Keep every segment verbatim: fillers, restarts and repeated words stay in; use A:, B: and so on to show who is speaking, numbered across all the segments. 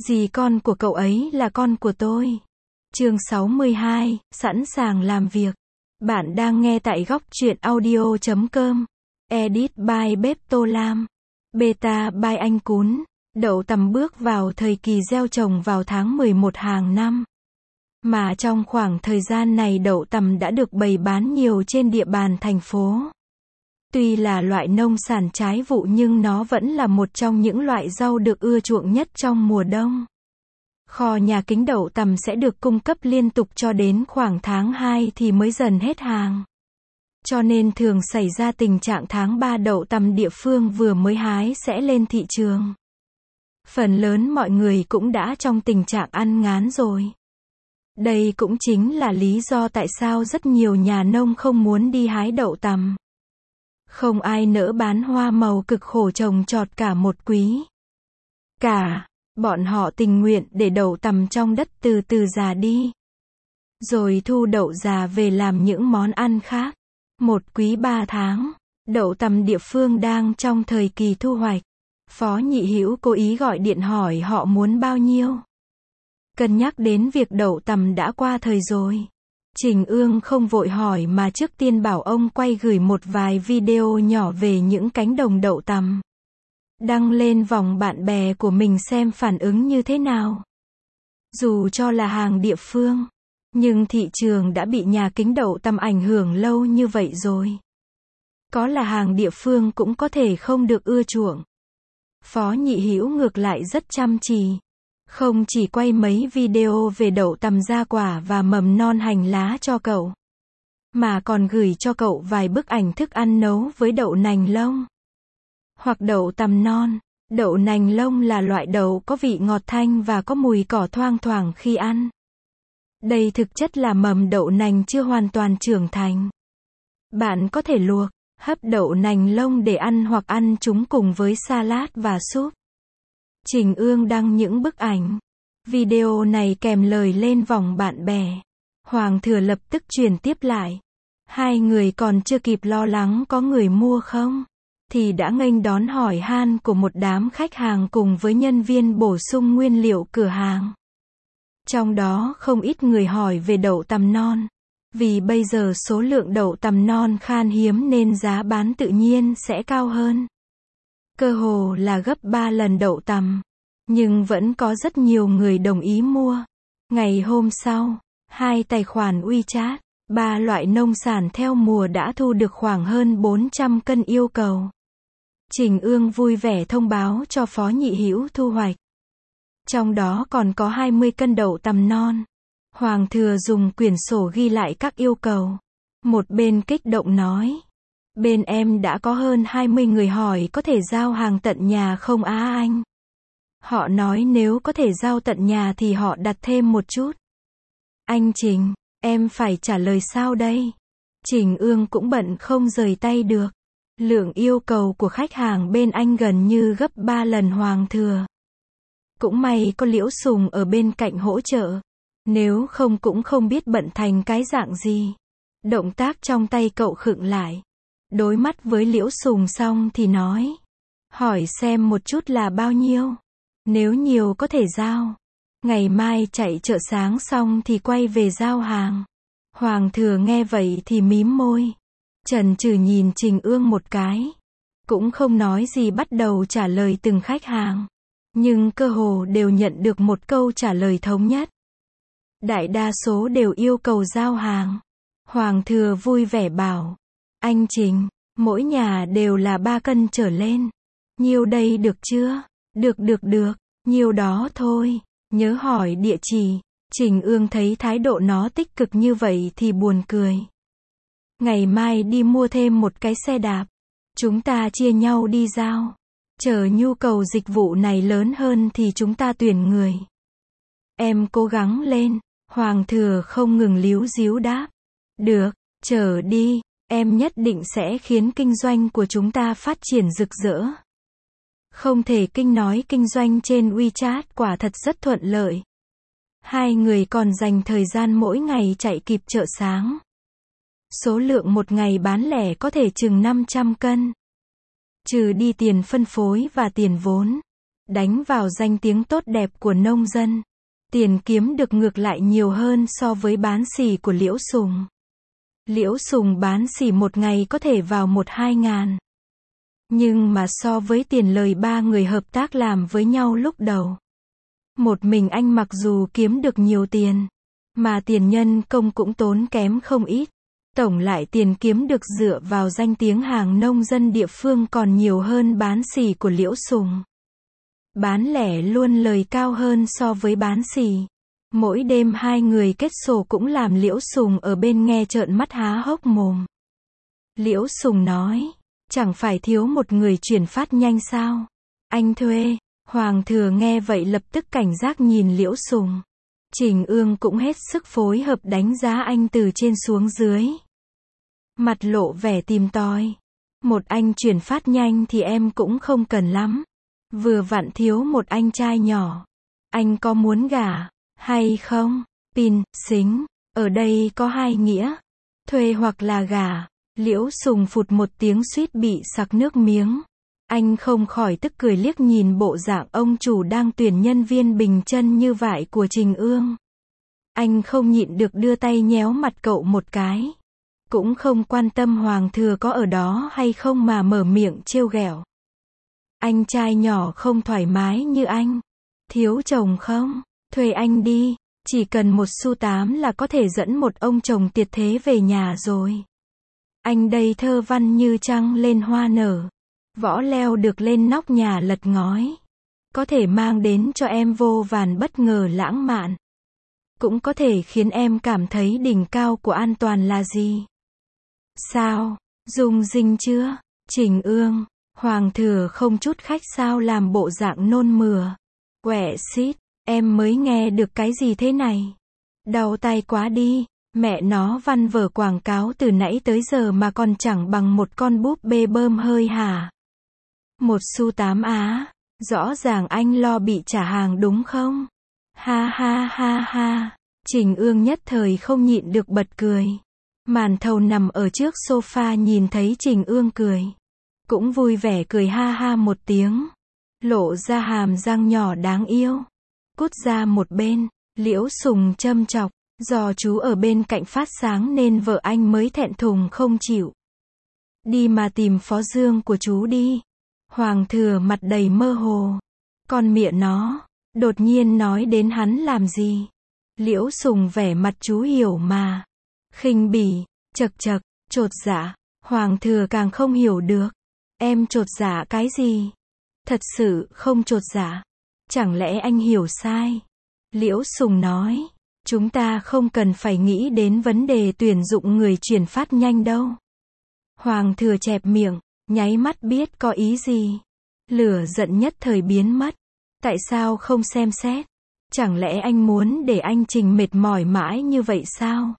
A: Dì con của cậu ấy là con của tôi. Chương sáu mươi hai, sẵn sàng làm việc. Bạn đang nghe tại góc truyện audio chấm com. Edit by Bếp Tô Lam. Beta by Anh Cún. Đậu tằm bước vào thời kỳ gieo trồng vào tháng mười một hàng năm. Mà trong khoảng thời gian này đậu tằm đã được bày bán nhiều trên địa bàn thành phố. Tuy là loại nông sản trái vụ nhưng nó vẫn là một trong những loại rau được ưa chuộng nhất trong mùa đông. Kho nhà kính đậu tằm sẽ được cung cấp liên tục cho đến khoảng tháng hai thì mới dần hết hàng. Cho nên thường xảy ra tình trạng tháng ba đậu tằm địa phương vừa mới hái sẽ lên thị trường. Phần lớn mọi người cũng đã trong tình trạng ăn ngán rồi. Đây cũng chính là lý do tại sao rất nhiều nhà nông không muốn đi hái đậu tằm. Không ai nỡ bán hoa màu cực khổ trồng trọt cả một quý. Cả, bọn họ tình nguyện để đậu tằm trong đất từ từ già đi. Rồi thu đậu già về làm những món ăn khác. Một quý ba tháng, đậu tằm địa phương đang trong thời kỳ thu hoạch. Phó Nhị Hữu cố ý gọi điện hỏi họ muốn bao nhiêu. Cân nhắc đến việc đậu tằm đã qua thời rồi. Trình Ương không vội hỏi mà trước tiên bảo ông quay gửi một vài video nhỏ về những cánh đồng đậu tằm. Đăng lên vòng bạn bè của mình xem phản ứng như thế nào. Dù cho là hàng địa phương, nhưng thị trường đã bị nhà kính đậu tằm ảnh hưởng lâu như vậy rồi. Có là hàng địa phương cũng có thể không được ưa chuộng. Phó Nhị Hữu ngược lại rất chăm chỉ. Không chỉ quay mấy video về đậu tằm ra quả và mầm non hành lá cho cậu, mà còn gửi cho cậu vài bức ảnh thức ăn nấu với đậu nành lông. Hoặc đậu tằm non. Đậu nành lông là loại đậu có vị ngọt thanh và có mùi cỏ thoang thoảng khi ăn. Đây thực chất là mầm đậu nành chưa hoàn toàn trưởng thành. Bạn có thể luộc, hấp đậu nành lông để ăn hoặc ăn chúng cùng với salad và súp. Trình Ương đăng những bức ảnh, video này kèm lời lên vòng bạn bè. Hoàng Thừa lập tức truyền tiếp lại. Hai người còn chưa kịp lo lắng có người mua không, thì đã nghênh đón hỏi han của một đám khách hàng cùng với nhân viên bổ sung nguyên liệu cửa hàng. Trong đó không ít người hỏi về đậu tằm non. Vì bây giờ số lượng đậu tằm non khan hiếm nên giá bán tự nhiên sẽ cao hơn. Cơ hồ là gấp ba lần đậu tằm. Nhưng vẫn có rất nhiều người đồng ý mua. Ngày hôm sau, hai tài khoản WeChat, ba loại nông sản theo mùa đã thu được khoảng hơn bốn trăm cân yêu cầu. Trình Ương vui vẻ thông báo cho Phó Nhị Hữu thu hoạch. Trong đó còn có hai mươi cân đậu tằm non. Hoàng Thừa dùng quyển sổ ghi lại các yêu cầu. Một bên kích động nói. Bên em đã có hơn hai mươi người hỏi có thể giao hàng tận nhà không á anh? Họ nói nếu có thể giao tận nhà thì họ đặt thêm một chút. Anh Trình, em phải trả lời sao đây? Trình Ương cũng bận không rời tay được. Lượng yêu cầu của khách hàng bên anh gần như gấp ba lần Hoàng Thừa. Cũng may có Liễu Sùng ở bên cạnh hỗ trợ. Nếu không cũng không biết bận thành cái dạng gì. Động tác trong tay cậu khựng lại. Đối mắt với Liễu Sùng xong thì nói. Hỏi xem một chút là bao nhiêu. Nếu nhiều có thể giao. Ngày mai chạy chợ sáng xong thì quay về giao hàng. Hoàng Thừa nghe vậy thì mím môi. Chần chừ nhìn Trình Ương một cái. Cũng không nói gì bắt đầu trả lời từng khách hàng. Nhưng cơ hồ đều nhận được một câu trả lời thống nhất. Đại đa số đều yêu cầu giao hàng. Hoàng Thừa vui vẻ bảo. Anh Trình, mỗi nhà đều là ba cân trở lên. Nhiêu đây được chưa? Được được được, nhiêu đó thôi. Nhớ hỏi địa chỉ. Trình Ương thấy thái độ nó tích cực như vậy thì buồn cười. Ngày mai đi mua thêm một cái xe đạp. Chúng ta chia nhau đi giao. Chờ nhu cầu dịch vụ này lớn hơn thì chúng ta tuyển người. Em cố gắng lên. Hoàng Thừa không ngừng líu díu đáp. Được, chờ đi. Em nhất định sẽ khiến kinh doanh của chúng ta phát triển rực rỡ. Không thể kinh nói kinh doanh trên WeChat quả thật rất thuận lợi. Hai người còn dành thời gian mỗi ngày chạy kịp chợ sáng. Số lượng một ngày bán lẻ có thể chừng năm trăm cân. Trừ đi tiền phân phối và tiền vốn. đánh vào danh tiếng tốt đẹp của nông dân. Tiền kiếm được ngược lại nhiều hơn so với bán xỉ của Liễu Sùng. Liễu Sùng bán xỉ một ngày có thể vào một hai ngàn. Nhưng mà so với tiền lời ba người hợp tác làm với nhau lúc đầu, một mình anh mặc dù kiếm được nhiều tiền, mà tiền nhân công cũng tốn kém không ít. Tổng lại tiền kiếm được dựa vào danh tiếng hàng nông dân địa phương còn nhiều hơn bán xỉ của Liễu Sùng. Bán lẻ luôn lời cao hơn so với bán xỉ. Mỗi đêm hai người kết sổ cũng làm Liễu Sùng ở bên nghe trợn mắt há hốc mồm. Liễu Sùng nói, chẳng phải thiếu một người chuyển phát nhanh sao? Anh thuê. Hoàng Thừa nghe vậy lập tức cảnh giác nhìn Liễu Sùng. Trình Ương cũng hết sức phối hợp đánh giá anh từ trên xuống dưới. Mặt lộ vẻ tìm tòi. Một anh chuyển phát nhanh thì em cũng không cần lắm. Vừa vặn thiếu một anh trai nhỏ. Anh có muốn gả hay không? Pin, xính. Ở đây có hai nghĩa. Thuê hoặc là gả. Liễu Sùng phụt một tiếng suýt bị sặc nước miếng. Anh không khỏi tức cười liếc nhìn bộ dạng ông chủ đang tuyển nhân viên bình chân như vậy của Trình Ương. Anh không nhịn được đưa tay nhéo mặt cậu một cái. Cũng không quan tâm Hoàng Thừa có ở đó hay không mà mở miệng trêu ghẹo. Anh trai nhỏ không thoải mái như anh. Thiếu chồng không? Thuê anh đi. Chỉ cần một xu tám là có thể dẫn một ông chồng tuyệt thế về nhà rồi. Anh đây thơ văn như trăng lên hoa nở. Võ leo được lên nóc nhà lật ngói. Có thể mang đến cho em vô vàn bất ngờ lãng mạn. Cũng có thể khiến em cảm thấy đỉnh cao của an toàn là gì. Sao? Rung rinh chưa? Trình Ương. Hoàng Thừa không chút khách sao làm bộ dạng nôn mửa. Quẹ xít. Em mới nghe được cái gì thế này? Đau tay quá đi. Mẹ nó văn vở quảng cáo từ nãy tới giờ mà còn chẳng bằng một con búp bê bơm hơi hả? Một xu tám á. Rõ ràng anh lo bị trả hàng đúng không? Ha ha ha ha. Trình Ương nhất thời không nhịn được bật cười. Màn thầu nằm ở trước sofa nhìn thấy Trình Ương cười. Cũng vui vẻ cười ha ha một tiếng. Lộ ra hàm răng nhỏ đáng yêu. Cút ra một bên. Liễu Sùng châm chọc. Do chú ở bên cạnh phát sáng nên vợ anh mới thẹn thùng không chịu. Đi mà tìm Phó Dương của chú đi. Hoàng Thừa mặt đầy mơ hồ. Con mẹ nó. Đột nhiên nói đến hắn làm gì? Liễu Sùng vẻ mặt chú hiểu mà. Khinh bỉ. Chật chật. Chột dạ. Hoàng Thừa càng không hiểu được. Em chột dạ cái gì? Thật sự không chột dạ. Chẳng lẽ anh hiểu sai? Liễu Sùng nói. Chúng ta không cần phải nghĩ đến vấn đề tuyển dụng người chuyển phát nhanh đâu. Hoàng Thừa chẹp miệng, nháy mắt biết có ý gì. Lửa giận nhất thời biến mất. Tại sao không xem xét? Chẳng lẽ anh muốn để anh Trình mệt mỏi mãi như vậy sao?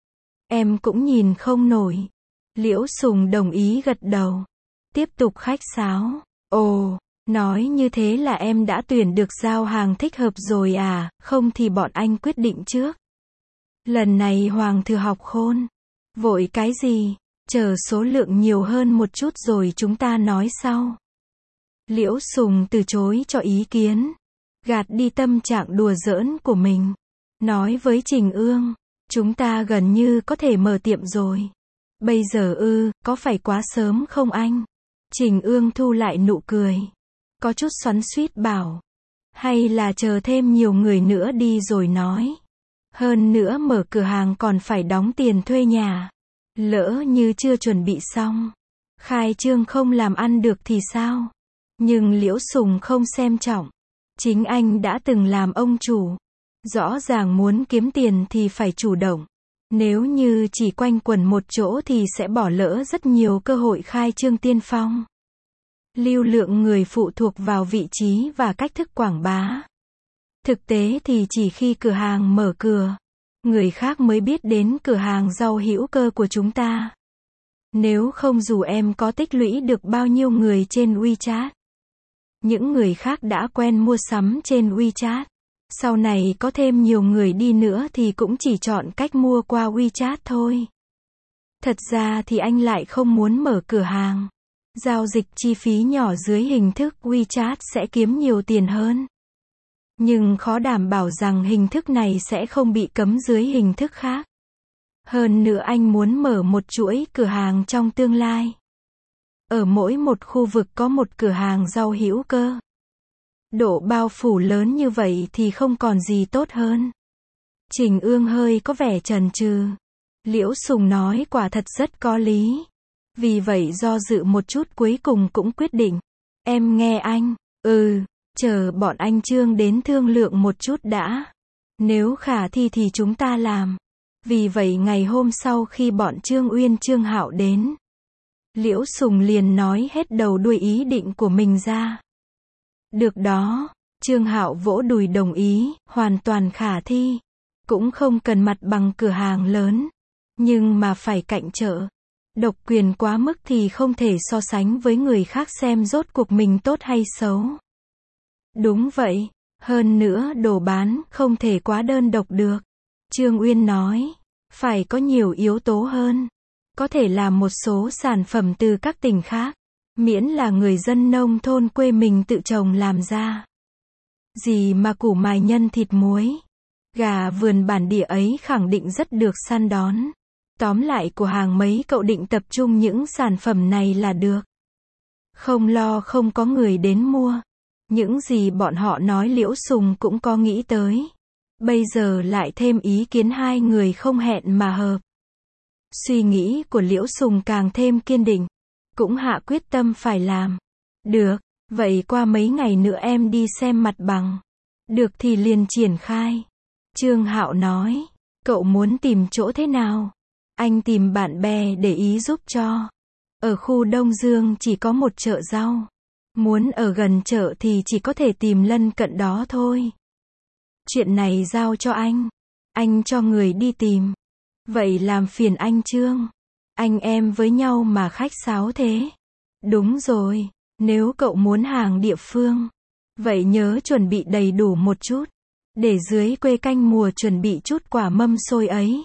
A: Em cũng nhìn không nổi. Liễu Sùng đồng ý gật đầu. Tiếp tục khách sáo. Ồ, nói như thế là em đã tuyển được giao hàng thích hợp rồi à, không thì bọn anh quyết định trước. Lần này Hoàng Thừa học khôn. Vội cái gì, chờ số lượng nhiều hơn một chút rồi chúng ta nói sau. Liễu Sùng từ chối cho ý kiến. Gạt đi tâm trạng đùa giỡn của mình. Nói với Trình Ương, chúng ta gần như có thể mở tiệm rồi. Bây giờ ư, có phải quá sớm không anh? Trình Ương thu lại nụ cười. Có chút xoắn xuýt bảo. Hay là chờ thêm nhiều người nữa đi rồi nói. Hơn nữa mở cửa hàng còn phải đóng tiền thuê nhà. Lỡ như chưa chuẩn bị xong. Khai trương không làm ăn được thì sao? Nhưng Liễu Sùng không xem trọng. Chính anh đã từng làm ông chủ. Rõ ràng muốn kiếm tiền thì phải chủ động. Nếu như chỉ quanh quẩn một chỗ thì sẽ bỏ lỡ rất nhiều cơ hội khai trương tiên phong. Lưu lượng người phụ thuộc vào vị trí và cách thức quảng bá. Thực tế thì chỉ khi cửa hàng mở cửa, người khác mới biết đến cửa hàng rau hữu cơ của chúng ta. Nếu không dù em có tích lũy được bao nhiêu người trên WeChat, những người khác đã quen mua sắm trên WeChat. Sau này có thêm nhiều người đi nữa thì cũng chỉ chọn cách mua qua WeChat thôi. Thật ra thì anh lại không muốn mở cửa hàng. Giao dịch chi phí nhỏ dưới hình thức WeChat sẽ kiếm nhiều tiền hơn. Nhưng khó đảm bảo rằng hình thức này sẽ không bị cấm dưới hình thức khác. Hơn nữa anh muốn mở một chuỗi cửa hàng trong tương lai. Ở mỗi một khu vực có một cửa hàng rau hữu cơ. Độ bao phủ lớn như vậy thì không còn gì tốt hơn. Trình Ương hơi có vẻ chần chừ. Liễu Sùng nói quả thật rất có lý. Vì vậy do dự một chút cuối cùng cũng quyết định. Em nghe anh, ừ, chờ bọn anh Trương đến thương lượng một chút đã. Nếu khả thi thì chúng ta làm. Vì vậy ngày hôm sau khi bọn Trương Uyên Trương Hạo đến, Liễu Sùng liền nói hết đầu đuôi ý định của mình ra. Được đó, Trương Hạo vỗ đùi đồng ý, hoàn toàn khả thi. Cũng không cần mặt bằng cửa hàng lớn, nhưng mà phải cạnh chợ. Độc quyền quá mức thì không thể so sánh với người khác xem rốt cuộc mình tốt hay xấu. Đúng vậy, hơn nữa đồ bán không thể quá đơn độc được. Trương Uyên nói, phải có nhiều yếu tố hơn. Có thể làm một số sản phẩm từ các tỉnh khác, miễn là người dân nông thôn quê mình tự trồng làm ra. Gì mà củ mài nhân thịt muối, gà vườn bản địa ấy khẳng định rất được săn đón. Tóm lại của hàng mấy cậu định tập trung những sản phẩm này là được. Không lo không có người đến mua. Những gì bọn họ nói Liễu Sùng cũng có nghĩ tới. Bây giờ lại thêm ý kiến hai người không hẹn mà hợp. Suy nghĩ của Liễu Sùng càng thêm kiên định. Cũng hạ quyết tâm phải làm. Được, vậy qua mấy ngày nữa em đi xem mặt bằng. Được thì liền triển khai. Trương Hạo nói, cậu muốn tìm chỗ thế nào? Anh tìm bạn bè để ý giúp cho. Ở khu Đông Dương chỉ có một chợ rau. Muốn ở gần chợ thì chỉ có thể tìm lân cận đó thôi. Chuyện này giao cho anh. Anh cho người đi tìm. Vậy làm phiền anh Trương. Anh em với nhau mà khách sáo thế. Đúng rồi, nếu cậu muốn hàng địa phương, vậy nhớ chuẩn bị đầy đủ một chút. Để dưới quê canh mùa chuẩn bị chút quả mâm xôi ấy.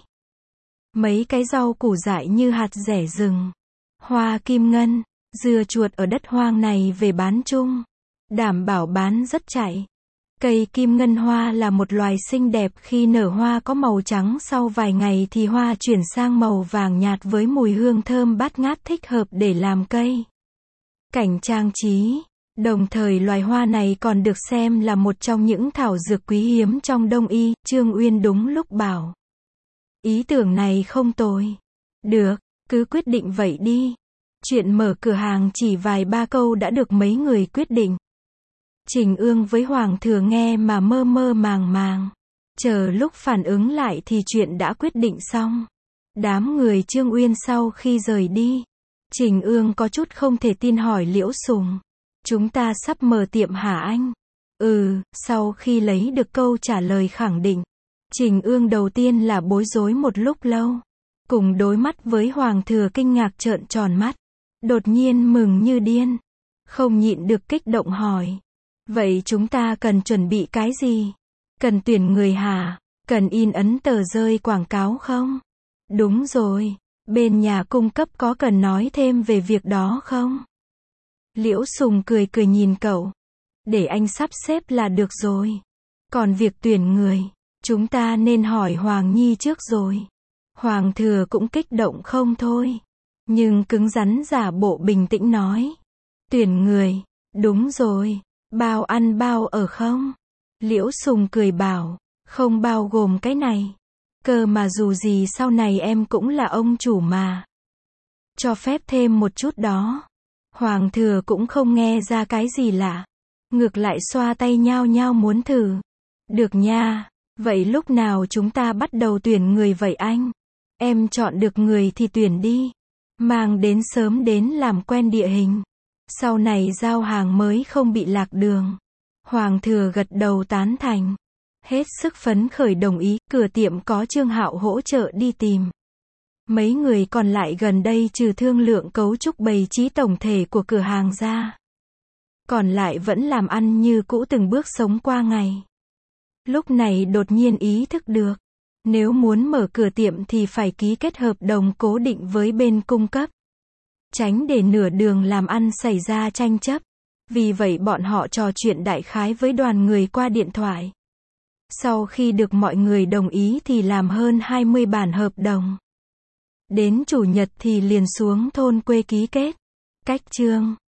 A: Mấy cái rau củ dại như hạt dẻ rừng, hoa kim ngân, dưa chuột ở đất hoang này về bán chung. Đảm bảo bán rất chạy. Cây kim ngân hoa là một loài xinh đẹp khi nở hoa có màu trắng, sau vài ngày thì hoa chuyển sang màu vàng nhạt với mùi hương thơm bát ngát thích hợp để làm cây cảnh trang trí. Đồng thời loài hoa này còn được xem là một trong những thảo dược quý hiếm trong Đông y. Trương Uyên đúng lúc bảo. Ý tưởng này không tồi. Được, cứ quyết định vậy đi. Chuyện mở cửa hàng chỉ vài ba câu đã được mấy người quyết định. Trình Ương với Hoàng Thừa nghe mà mơ mơ màng màng. Chờ lúc phản ứng lại thì chuyện đã quyết định xong. Đám người Trương Uyên sau khi rời đi, Trình Ương có chút không thể tin hỏi Liễu Sùng. Chúng ta sắp mở tiệm hả anh? Ừ, sau khi lấy được câu trả lời khẳng định, Trình Ương đầu tiên là bối rối một lúc lâu. Cùng đối mắt với Hoàng Thừa kinh ngạc trợn tròn mắt. Đột nhiên mừng như điên. Không nhịn được kích động hỏi. Vậy chúng ta cần chuẩn bị cái gì? Cần tuyển người hả? Cần in ấn tờ rơi quảng cáo không? Đúng rồi. Bên nhà cung cấp có cần nói thêm về việc đó không? Liễu Sùng cười cười nhìn cậu. Để anh sắp xếp là được rồi. Còn việc tuyển người, chúng ta nên hỏi Hoàng Nhi trước rồi. Hoàng Thừa cũng kích động không thôi. Nhưng cứng rắn giả bộ bình tĩnh nói. Tuyển người, đúng rồi. Bao ăn bao ở không? Liễu Sùng cười bảo. Không bao gồm cái này. Cơ mà dù gì sau này em cũng là ông chủ mà. Cho phép thêm một chút đó. Hoàng Thừa cũng không nghe ra cái gì lạ. Ngược lại xoa tay nhao nhao muốn thử. Được nha. Vậy lúc nào chúng ta bắt đầu tuyển người vậy anh? Em chọn được người thì tuyển đi. Mang đến sớm đến làm quen địa hình. Sau này giao hàng mới không bị lạc đường. Hoàng Thừa gật đầu tán thành. Hết sức phấn khởi đồng ý. Cửa tiệm có Trương Hạo hỗ trợ đi tìm. Mấy người còn lại gần đây trừ thương lượng cấu trúc bày trí tổng thể của cửa hàng ra. Còn lại vẫn làm ăn như cũ từng bước sống qua ngày. Lúc này đột nhiên ý thức được. Nếu muốn mở cửa tiệm thì phải ký kết hợp đồng cố định với bên cung cấp. tránh để nửa đường làm ăn xảy ra tranh chấp. Vì vậy bọn họ trò chuyện đại khái với đoàn người qua điện thoại. Sau khi được mọi người đồng ý thì làm hơn hai mươi bản hợp đồng. Đến chủ nhật thì liền xuống thôn quê ký kết. Cách chương